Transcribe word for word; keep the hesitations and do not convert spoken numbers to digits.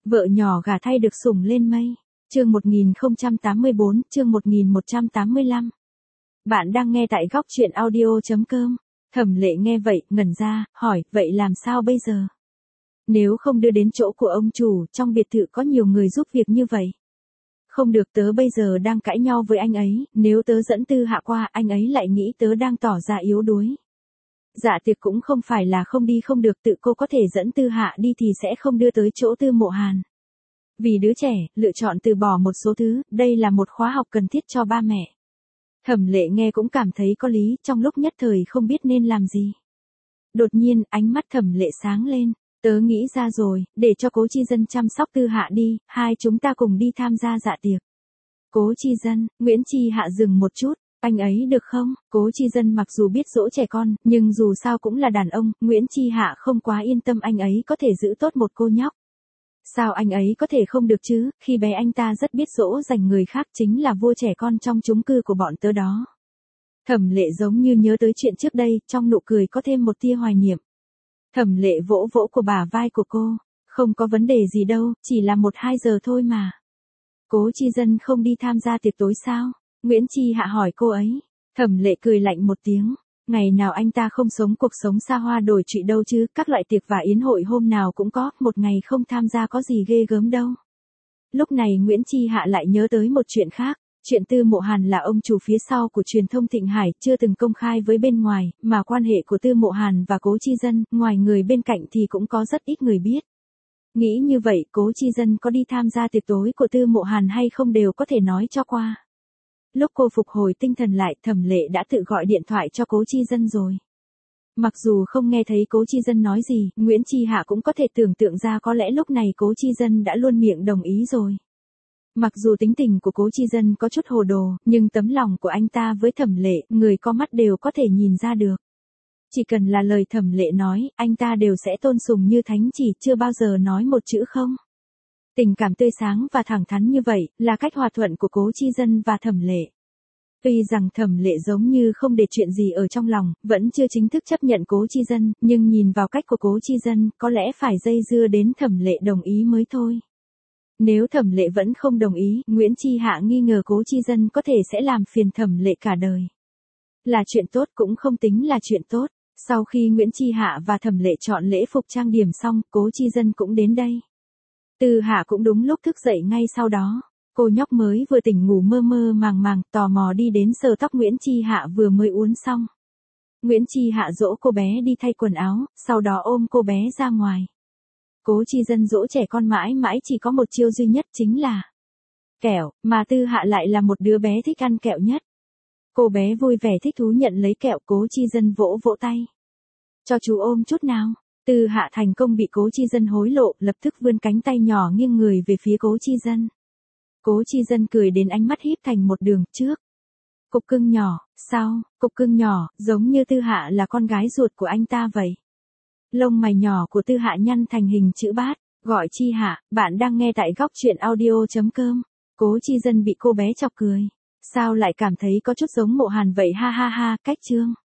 Vợ nhỏ gả thay được sủng lên mây. Chương một nghìn không trăm tám mươi bốn, chương một nghìn một trăm tám mươi lăm. Bạn đang nghe tại góc truyện audio chấm com. Thẩm Lệ nghe vậy, ngẩn ra, hỏi, vậy làm sao bây giờ? Nếu không đưa đến chỗ của ông chủ, trong biệt thự có nhiều người giúp việc như vậy. Không được, tớ bây giờ đang cãi nhau với anh ấy, nếu tớ dẫn Tư Hạ qua, anh ấy lại nghĩ tớ đang tỏ ra yếu đuối. Dạ tiệc cũng không phải là không đi không được, tự cô có thể dẫn Tư Hạ đi thì sẽ không đưa tới chỗ Tư Mộ Hàn. Vì đứa trẻ, lựa chọn từ bỏ một số thứ, đây là một khóa học cần thiết cho ba mẹ. Thẩm Lệ nghe cũng cảm thấy có lý, trong lúc nhất thời không biết nên làm gì. Đột nhiên, ánh mắt Thẩm Lệ sáng lên, tớ nghĩ ra rồi, để cho Cố Chi Dân chăm sóc Tư Hạ đi, hai chúng ta cùng đi tham gia dạ tiệc. Cố Chi Dân, Nguyễn Chi Hạ dừng một chút, anh ấy được không? Cố Chi Dân mặc dù biết dỗ trẻ con, nhưng dù sao cũng là đàn ông, Nguyễn Chi Hạ không quá yên tâm anh ấy có thể giữ tốt một cô nhóc. Sao anh ấy có thể không được chứ, khi bé anh ta rất biết dỗ dành người khác, chính là vua trẻ con trong chung cư của bọn tớ đó. Thẩm Lệ giống như nhớ tới chuyện trước đây, trong nụ cười có thêm một tia hoài niệm. Thẩm Lệ vỗ vỗ của bả vai của cô, không có vấn đề gì đâu, chỉ là một hai giờ thôi mà. Cố Chi Dân không đi tham gia tiệc tối sao? Nguyễn Chi Hạ hỏi cô ấy. Thẩm Lệ cười lạnh một tiếng. Ngày nào anh ta không sống cuộc sống xa hoa đổi trụy đâu chứ, các loại tiệc và yến hội hôm nào cũng có, một ngày không tham gia có gì ghê gớm đâu. Lúc này Nguyễn Chi Hạ lại nhớ tới một chuyện khác, chuyện Tư Mộ Hàn là ông chủ phía sau của truyền thông Thịnh Hải, chưa từng công khai với bên ngoài, mà quan hệ của Tư Mộ Hàn và Cố Chi Dân, ngoài người bên cạnh thì cũng có rất ít người biết. Nghĩ như vậy, Cố Chi Dân có đi tham gia tiệc tối của Tư Mộ Hàn hay không đều có thể nói cho qua. Lúc cô phục hồi tinh thần lại, Thẩm Lệ đã tự gọi điện thoại cho Cố Chi Dân rồi. Mặc dù không nghe thấy Cố Chi Dân nói gì, Nguyễn Chi Hạ cũng có thể tưởng tượng ra có lẽ lúc này Cố Chi Dân đã luôn miệng đồng ý rồi. Mặc dù tính tình của Cố Chi Dân có chút hồ đồ, nhưng tấm lòng của anh ta với Thẩm Lệ, người có mắt đều có thể nhìn ra được. Chỉ cần là lời Thẩm Lệ nói, anh ta đều sẽ tôn sùng như thánh chỉ, chưa bao giờ nói một chữ không. Tình cảm tươi sáng và thẳng thắn như vậy, là cách hòa thuận của Cố Chi Dân và Thẩm Lệ. Tuy rằng Thẩm Lệ giống như không để chuyện gì ở trong lòng, vẫn chưa chính thức chấp nhận Cố Chi Dân, nhưng nhìn vào cách của Cố Chi Dân, có lẽ phải dây dưa đến Thẩm Lệ đồng ý mới thôi. Nếu Thẩm Lệ vẫn không đồng ý, Nguyễn Chi Hạ nghi ngờ Cố Chi Dân có thể sẽ làm phiền Thẩm Lệ cả đời. Là chuyện tốt cũng không tính là chuyện tốt. Sau khi Nguyễn Chi Hạ và Thẩm Lệ chọn lễ phục trang điểm xong, Cố Chi Dân cũng đến đây. Tư Hạ cũng đúng lúc thức dậy ngay sau đó. Cô nhóc mới vừa tỉnh ngủ mơ mơ màng màng, tò mò đi đến sờ tóc Nguyễn Chi Hạ vừa mới uốn xong. Nguyễn Chi Hạ dỗ cô bé đi thay quần áo, sau đó ôm cô bé ra ngoài. Cố Chi Dân dỗ trẻ con mãi mãi chỉ có một chiêu duy nhất, chính là kẹo, mà Tư Hạ lại là một đứa bé thích ăn kẹo nhất. Cô bé vui vẻ thích thú nhận lấy kẹo, Cố Chi Dân vỗ vỗ tay. Cho chú ôm chút nào. Tư Hạ thành công bị Cố Chi Dân hối lộ, lập tức vươn cánh tay nhỏ nghiêng người về phía Cố Chi Dân. Cố Chi Dân cười đến ánh mắt híp thành một đường trước. Cục cưng nhỏ, sao, cục cưng nhỏ, giống như Tư Hạ là con gái ruột của anh ta vậy. Lông mày nhỏ của Tư Hạ nhăn thành hình chữ bát, gọi Chi Hạ, bạn đang nghe tại góc truyện audio chấm com. Cố Chi Dân bị cô bé chọc cười. Sao lại cảm thấy có chút giống Mộ Hàn vậy, ha ha ha, cách chương.